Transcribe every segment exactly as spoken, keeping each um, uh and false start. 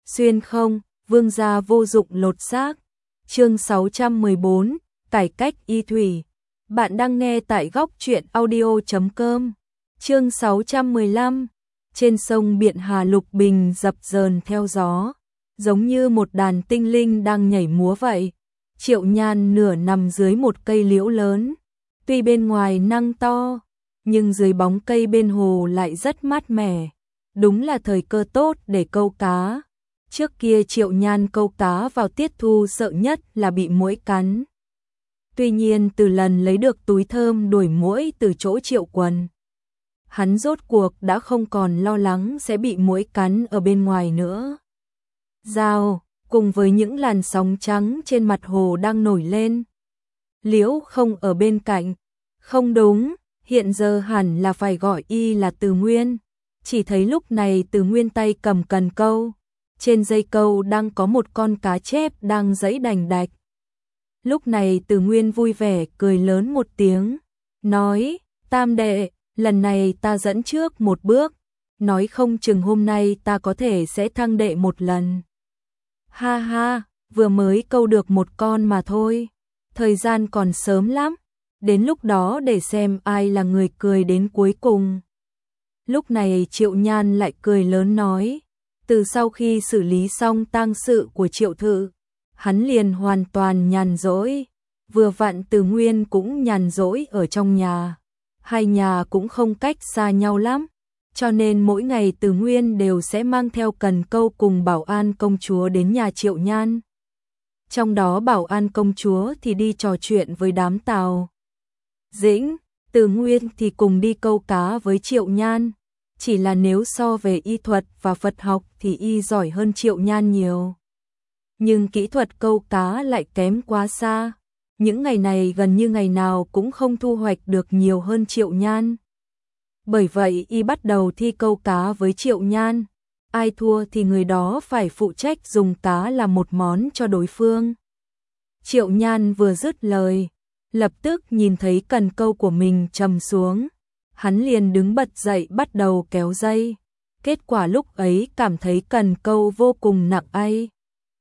xuyên không, vương gia vô dụng lột xác. Chương sáu trăm mười bốn, cải cách y thủy. Bạn đang nghe tại góc truyện audio chấm com. Chương sáu trăm mười lăm. Trên sông Biện Hà lục bình dập dờn theo gió, giống như một đàn tinh linh đang nhảy múa vậy. Triệu Nhan nửa nằm dưới một cây liễu lớn, tuy bên ngoài nắng to, nhưng dưới bóng cây bên hồ lại rất mát mẻ. Đúng là thời cơ tốt để câu cá. Trước kia Triệu Nhan câu cá vào tiết thu sợ nhất là bị muỗi cắn. Tuy nhiên từ lần lấy được túi thơm đuổi muỗi từ chỗ Triệu Quần, hắn rốt cuộc đã không còn lo lắng sẽ bị muỗi cắn ở bên ngoài nữa. Dao, cùng với những làn sóng trắng trên mặt hồ đang nổi lên. Liễu không ở bên cạnh. Không đúng, hiện giờ hẳn là phải gọi y là Từ Nguyên. Chỉ thấy lúc này Từ Nguyên tay cầm cần câu. Trên dây câu đang có một con cá chép đang giãy đành đạch. Lúc này Từ Nguyên vui vẻ cười lớn một tiếng, nói, Tam đệ, lần này ta dẫn trước một bước, nói không chừng hôm nay ta có thể sẽ thăng đệ một lần. Ha ha, vừa mới câu được một con mà thôi, thời gian còn sớm lắm, đến lúc đó để xem ai là người cười đến cuối cùng. Lúc này Triệu Nhan lại cười lớn nói, từ sau khi xử lý xong tang sự của Triệu Thự, hắn liền hoàn toàn nhàn rỗi, vừa vặn Từ Nguyên cũng nhàn rỗi ở trong nhà. Hai nhà cũng không cách xa nhau lắm, cho nên mỗi ngày Từ Nguyên đều sẽ mang theo cần câu cùng Bảo An công chúa đến nhà Triệu Nhan. Trong đó Bảo An công chúa thì đi trò chuyện với đám Tào Dĩnh, Từ Nguyên thì cùng đi câu cá với Triệu Nhan. Chỉ là nếu so về y thuật và Phật học thì y giỏi hơn Triệu Nhan nhiều. Nhưng kỹ thuật câu cá lại kém quá xa. Những ngày này gần như ngày nào cũng không thu hoạch được nhiều hơn Triệu Nhan. Bởi vậy y bắt đầu thi câu cá với Triệu Nhan. Ai thua thì người đó phải phụ trách dùng cá làm một món cho đối phương. Triệu Nhan vừa dứt lời, lập tức nhìn thấy cần câu của mình trầm xuống. Hắn liền đứng bật dậy bắt đầu kéo dây. Kết quả lúc ấy cảm thấy cần câu vô cùng nặng ai.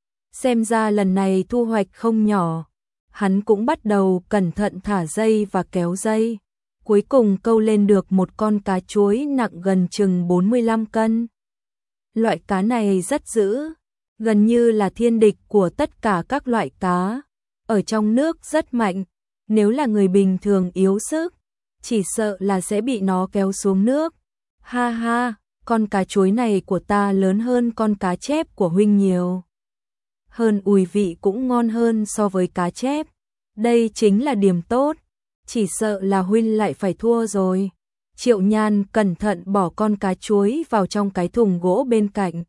Xem ra lần này thu hoạch không nhỏ. Hắn cũng bắt đầu cẩn thận thả dây và kéo dây. Cuối cùng câu lên được một con cá chuối nặng gần chừng bốn mươi lăm cân. Loại cá này rất dữ, gần như là thiên địch của tất cả các loại cá. Ở trong nước rất mạnh, nếu là người bình thường yếu sức, chỉ sợ là sẽ bị nó kéo xuống nước. Ha ha, con cá chuối này của ta lớn hơn con cá chép của huynh nhiều. Hơn ùi vị cũng ngon hơn so với cá chép. Đây chính là điểm tốt, chỉ sợ là huynh lại phải thua rồi. Triệu Nhan cẩn thận bỏ con cá chuối vào trong cái thùng gỗ bên cạnh.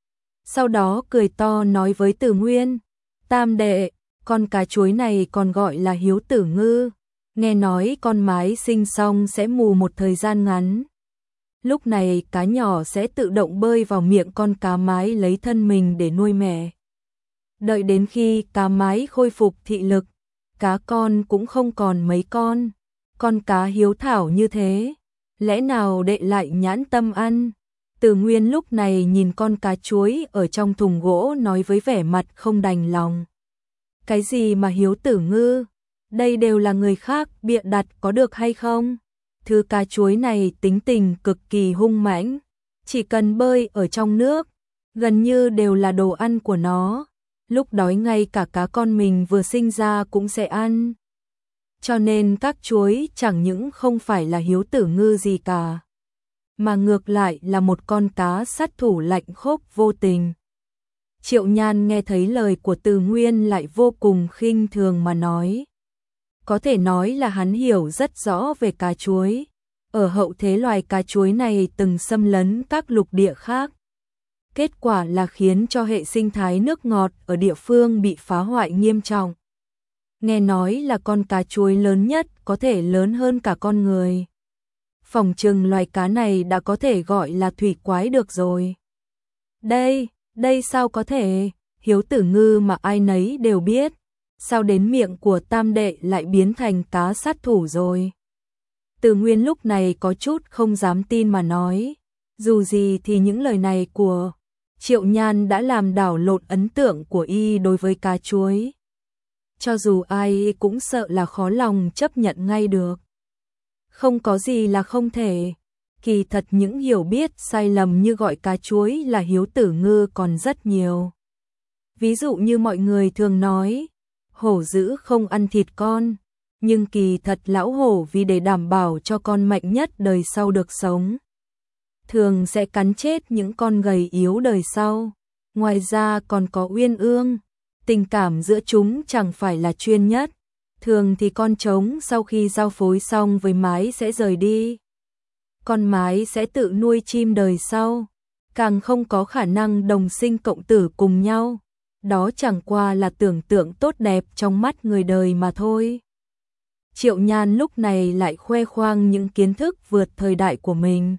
Sau đó cười to nói với Từ Nguyên, Tam đệ, con cá chuối này còn gọi là hiếu tử ngư. Nghe nói con mái sinh xong sẽ mù một thời gian ngắn. Lúc này cá nhỏ sẽ tự động bơi vào miệng con cá mái lấy thân mình để nuôi mẹ. Đợi đến khi cá mái khôi phục thị lực, cá con cũng không còn mấy con. Con cá hiếu thảo như thế, lẽ nào đệ lại nhãn tâm ăn? Từ Nguyên lúc này nhìn con cá chuối ở trong thùng gỗ nói với vẻ mặt không đành lòng. Cái gì mà hiếu tử ngư? Đây đều là người khác bịa đặt có được hay không? Thứ cá chuối này tính tình cực kỳ hung mãnh, chỉ cần bơi ở trong nước, gần như đều là đồ ăn của nó. Lúc đói ngay cả cá con mình vừa sinh ra cũng sẽ ăn. Cho nên các chuối chẳng những không phải là hiếu tử ngư gì cả, mà ngược lại là một con cá sát thủ lạnh khốc vô tình. Triệu Nhan nghe thấy lời của Từ Nguyên lại vô cùng khinh thường mà nói. Có thể nói là hắn hiểu rất rõ về cá chuối. Ở hậu thế loài cá chuối này từng xâm lấn các lục địa khác. Kết quả là khiến cho hệ sinh thái nước ngọt ở địa phương bị phá hoại nghiêm trọng. Nghe nói là con cá chuối lớn nhất có thể lớn hơn cả con người. Phỏng chừng loài cá này đã có thể gọi là thủy quái được rồi. Đây, đây sao có thể, hiếu tử ngư mà ai nấy đều biết. Sao đến miệng của Tam đệ lại biến thành cá sát thủ rồi? Từ Nguyên lúc này có chút không dám tin mà nói. Dù gì thì những lời này của Triệu Nhan đã làm đảo lộn ấn tượng của y đối với cá chuối. Cho dù ai cũng sợ là khó lòng chấp nhận ngay được. Không có gì là không thể. Kỳ thật những hiểu biết sai lầm như gọi cá chuối là hiếu tử ngư còn rất nhiều. Ví dụ như mọi người thường nói, hổ dữ không ăn thịt con, nhưng kỳ thật lão hổ vì để đảm bảo cho con mạnh nhất đời sau được sống, thường sẽ cắn chết những con gầy yếu đời sau. Ngoài ra còn có uyên ương, tình cảm giữa chúng chẳng phải là chuyên nhất. Thường thì con trống sau khi giao phối xong với mái sẽ rời đi. Con mái sẽ tự nuôi chim đời sau, càng không có khả năng đồng sinh cộng tử cùng nhau. Đó chẳng qua là tưởng tượng tốt đẹp trong mắt người đời mà thôi. Triệu Nhan lúc này lại khoe khoang những kiến thức vượt thời đại của mình.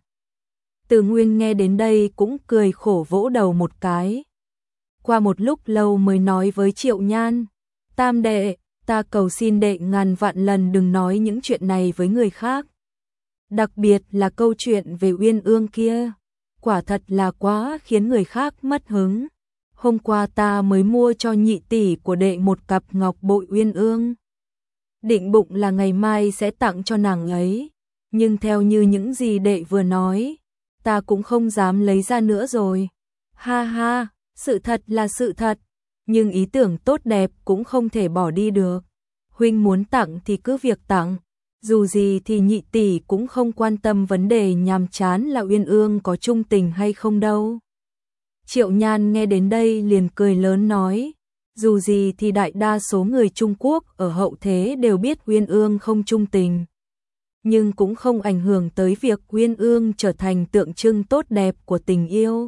Từ Nguyên nghe đến đây cũng cười khổ vỗ đầu một cái. Qua một lúc lâu mới nói với Triệu Nhan, Tam đệ, ta cầu xin đệ ngàn vạn lần đừng nói những chuyện này với người khác. Đặc biệt là câu chuyện về uyên ương kia, quả thật là quá khiến người khác mất hứng. Hôm qua ta mới mua cho nhị tỷ của đệ một cặp ngọc bội uyên ương. Định bụng là ngày mai sẽ tặng cho nàng ấy, nhưng theo như những gì đệ vừa nói, ta cũng không dám lấy ra nữa rồi. Ha ha, sự thật là sự thật, nhưng ý tưởng tốt đẹp cũng không thể bỏ đi được. Huynh muốn tặng thì cứ việc tặng, dù gì thì nhị tỷ cũng không quan tâm vấn đề nhàm chán là uyên ương có chung tình hay không đâu. Triệu Nhan nghe đến đây liền cười lớn nói, dù gì thì đại đa số người Trung Quốc ở hậu thế đều biết uyên ương không chung tình, nhưng cũng không ảnh hưởng tới việc uyên ương trở thành tượng trưng tốt đẹp của tình yêu.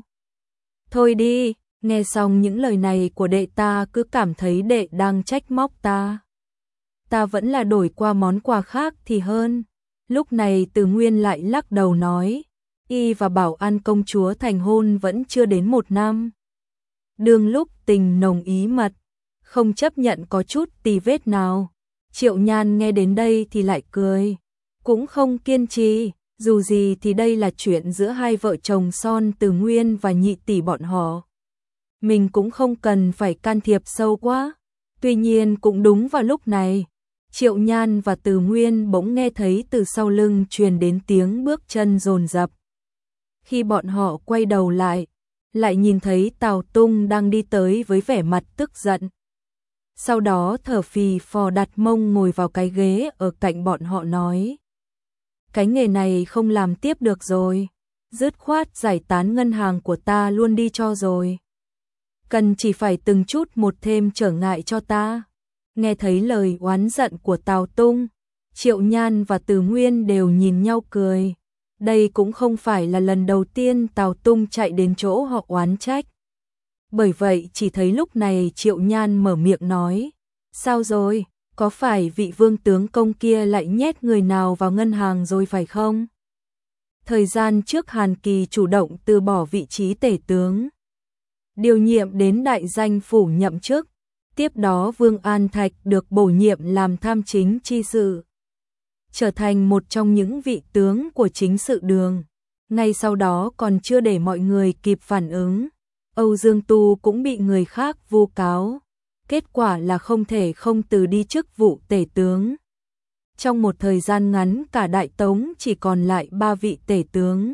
Thôi đi, nghe xong những lời này của đệ ta cứ cảm thấy đệ đang trách móc ta. Ta vẫn là đổi qua món quà khác thì hơn. Lúc này Từ Nguyên lại lắc đầu nói, y và Bảo An công chúa thành hôn vẫn chưa đến một năm. Đương lúc tình nồng ý mật, không chấp nhận có chút tì vết nào. Triệu Nhan nghe đến đây thì lại cười, cũng không kiên trì, dù gì thì đây là chuyện giữa hai vợ chồng son Từ Nguyên và nhị tỷ bọn họ. Mình cũng không cần phải can thiệp sâu quá. Tuy nhiên cũng đúng vào lúc này, Triệu Nhan và Từ Nguyên bỗng nghe thấy từ sau lưng truyền đến tiếng bước chân dồn dập. Khi bọn họ quay đầu lại, lại nhìn thấy Tào Tung đang đi tới với vẻ mặt tức giận. Sau đó thở phì phò đặt mông ngồi vào cái ghế ở cạnh bọn họ nói, cái nghề này không làm tiếp được rồi, dứt khoát giải tán ngân hàng của ta luôn đi cho rồi. Cần chỉ phải từng chút một thêm trở ngại cho ta. Nghe thấy lời oán giận của Tào Tung, Triệu Nhan và Từ Nguyên đều nhìn nhau cười. Đây cũng không phải là lần đầu tiên Tào Tung chạy đến chỗ họ oán trách. Bởi vậy chỉ thấy lúc này Triệu Nhan mở miệng nói, sao rồi, có phải vị vương tướng công kia lại nhét người nào vào ngân hàng rồi phải không? Thời gian trước Hàn Kỳ chủ động từ bỏ vị trí tể tướng, điều nhiệm đến đại danh phủ nhậm chức. Tiếp đó Vương An Thạch được bổ nhiệm làm tham chính chi sự, trở thành một trong những vị tướng của chính sự đường. Ngay sau đó còn chưa để mọi người kịp phản ứng, Âu Dương Tu cũng bị người khác vu cáo. Kết quả là không thể không từ đi chức vụ tể tướng. Trong một thời gian ngắn cả Đại Tống chỉ còn lại ba vị tể tướng.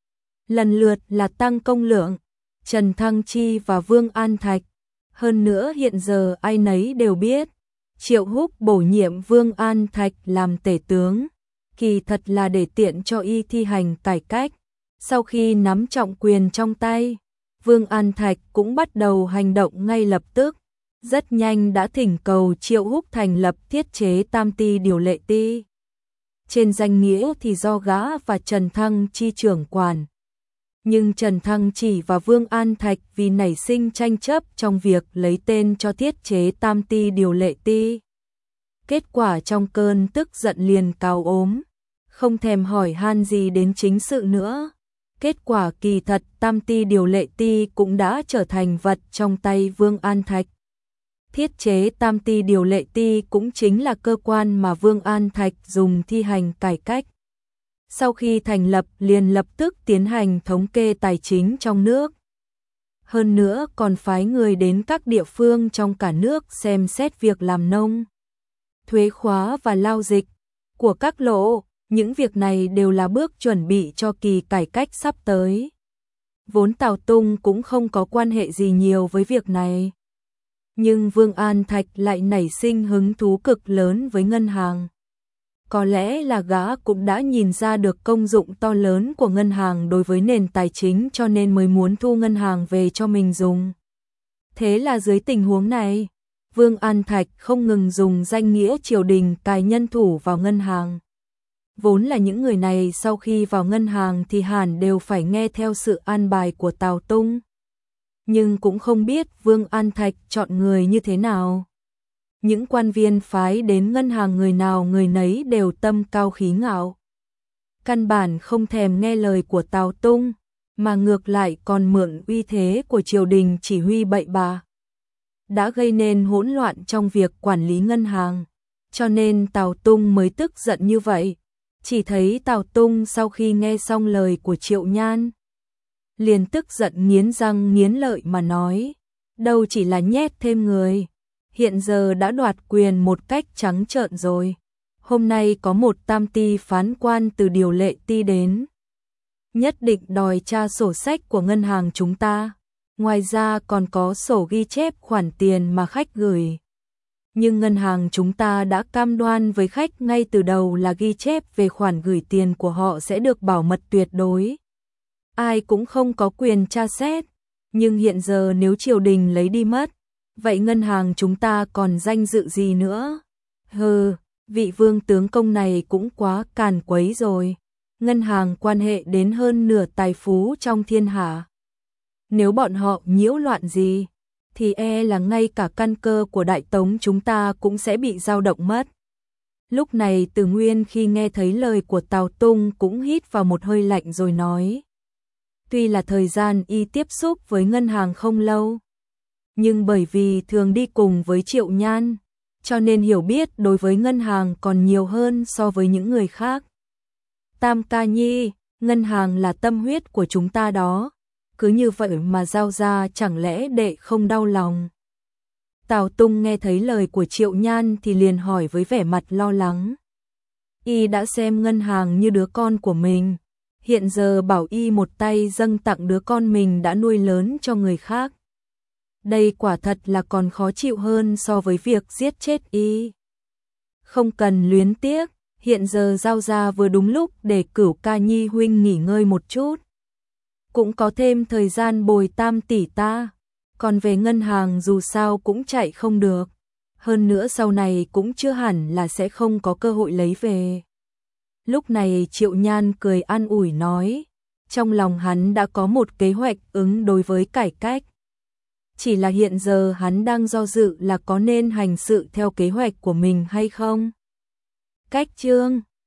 Lần lượt là Tăng Công Lượng, Trần Thăng Chi và Vương An Thạch. Hơn nữa hiện giờ ai nấy đều biết, Triệu Húc bổ nhiệm Vương An Thạch làm tể tướng, kỳ thật là để tiện cho y thi hành cải cách. Sau khi nắm trọng quyền trong tay, Vương An Thạch cũng bắt đầu hành động ngay lập tức. Rất nhanh đã thỉnh cầu Triệu Húc thành lập thiết chế tam ti điều lệ ti. Trên danh nghĩa thì do gã và Trần Thăng Chi trưởng quản. Nhưng Trần Thăng Chỉ và Vương An Thạch vì nảy sinh tranh chấp trong việc lấy tên cho thiết chế tam ti điều lệ ti. Kết quả trong cơn tức giận liền cào ốm, không thèm hỏi han gì đến chính sự nữa. Kết quả kỳ thật tam ti điều lệ ti cũng đã trở thành vật trong tay Vương An Thạch. Thiết chế tam ti điều lệ ti cũng chính là cơ quan mà Vương An Thạch dùng thi hành cải cách. Sau khi thành lập liền lập tức tiến hành thống kê tài chính trong nước. hơn nữa còn phái người đến các địa phương trong cả nước xem xét việc làm nông, thuế khóa và lao dịch của các lộ. Những việc này đều là bước chuẩn bị cho kỳ cải cách sắp tới. Vốn Tào Tung cũng không có quan hệ gì nhiều với việc này. Nhưng Vương An Thạch lại nảy sinh hứng thú cực lớn với ngân hàng. Có lẽ là gã cũng đã nhìn ra được công dụng to lớn của ngân hàng đối với nền tài chính cho nên mới muốn thu ngân hàng về cho mình dùng. Thế là dưới tình huống này, Vương An Thạch không ngừng dùng danh nghĩa triều đình cài nhân thủ vào ngân hàng. Vốn là những người này sau khi vào ngân hàng thì hẳn đều phải nghe theo sự an bài của Tào Tung. Nhưng cũng không biết Vương An Thạch chọn người như thế nào. Những quan viên phái đến ngân hàng người nào người nấy đều tâm cao khí ngạo. Căn bản không thèm nghe lời của Tào Tung, mà ngược lại còn mượn uy thế của triều đình chỉ huy bậy bạ. Đã gây nên hỗn loạn trong việc quản lý ngân hàng, cho nên Tào Tung mới tức giận như vậy. Chỉ thấy Tào Tung sau khi nghe xong lời của Triệu Nhan, liền tức giận nghiến răng nghiến lợi mà nói, đâu chỉ là nhét thêm người, hiện giờ đã đoạt quyền một cách trắng trợn rồi. Hôm nay có một tam ty phán quan từ điều lệ ty đến, nhất định đòi tra sổ sách của ngân hàng chúng ta, ngoài ra còn có sổ ghi chép khoản tiền mà khách gửi. Nhưng ngân hàng chúng ta đã cam đoan với khách ngay từ đầu là ghi chép về khoản gửi tiền của họ sẽ được bảo mật tuyệt đối. Ai cũng không có quyền tra xét, nhưng hiện giờ nếu triều đình lấy đi mất, vậy ngân hàng chúng ta còn danh dự gì nữa? Hừ, vị vương tướng công này cũng quá càn quấy rồi. Ngân hàng quan hệ đến hơn nửa tài phú trong thiên hạ. Nếu bọn họ nhiễu loạn gì, thì e là ngay cả căn cơ của Đại Tống chúng ta cũng sẽ bị dao động mất. Lúc này Từ Nguyên khi nghe thấy lời của Tào Tung cũng hít vào một hơi lạnh rồi nói. Tuy là thời gian y tiếp xúc với ngân hàng không lâu, nhưng bởi vì thường đi cùng với Triệu Nhan, cho nên hiểu biết đối với ngân hàng còn nhiều hơn so với những người khác. Tam ca nhi, ngân hàng là tâm huyết của chúng ta đó. Cứ như vậy mà giao ra chẳng lẽ đệ không đau lòng. Tào Tung nghe thấy lời của Triệu Nhan thì liền hỏi với vẻ mặt lo lắng. Y đã xem ngân hàng như đứa con của mình, hiện giờ bảo y một tay dâng tặng đứa con mình đã nuôi lớn cho người khác. Đây quả thật là còn khó chịu hơn so với việc giết chết y. Không cần luyến tiếc, hiện giờ giao ra vừa đúng lúc để Cửu ca nhi huynh nghỉ ngơi một chút. Cũng có thêm thời gian bồi tam tỷ ta, còn về ngân hàng dù sao cũng chạy không được, hơn nữa sau này cũng chưa hẳn là sẽ không có cơ hội lấy về. Lúc này Triệu Nhan cười an ủi nói, trong lòng hắn đã có một kế hoạch ứng đối với cải cách. Chỉ là hiện giờ hắn đang do dự là có nên hành sự theo kế hoạch của mình hay không. Cách chương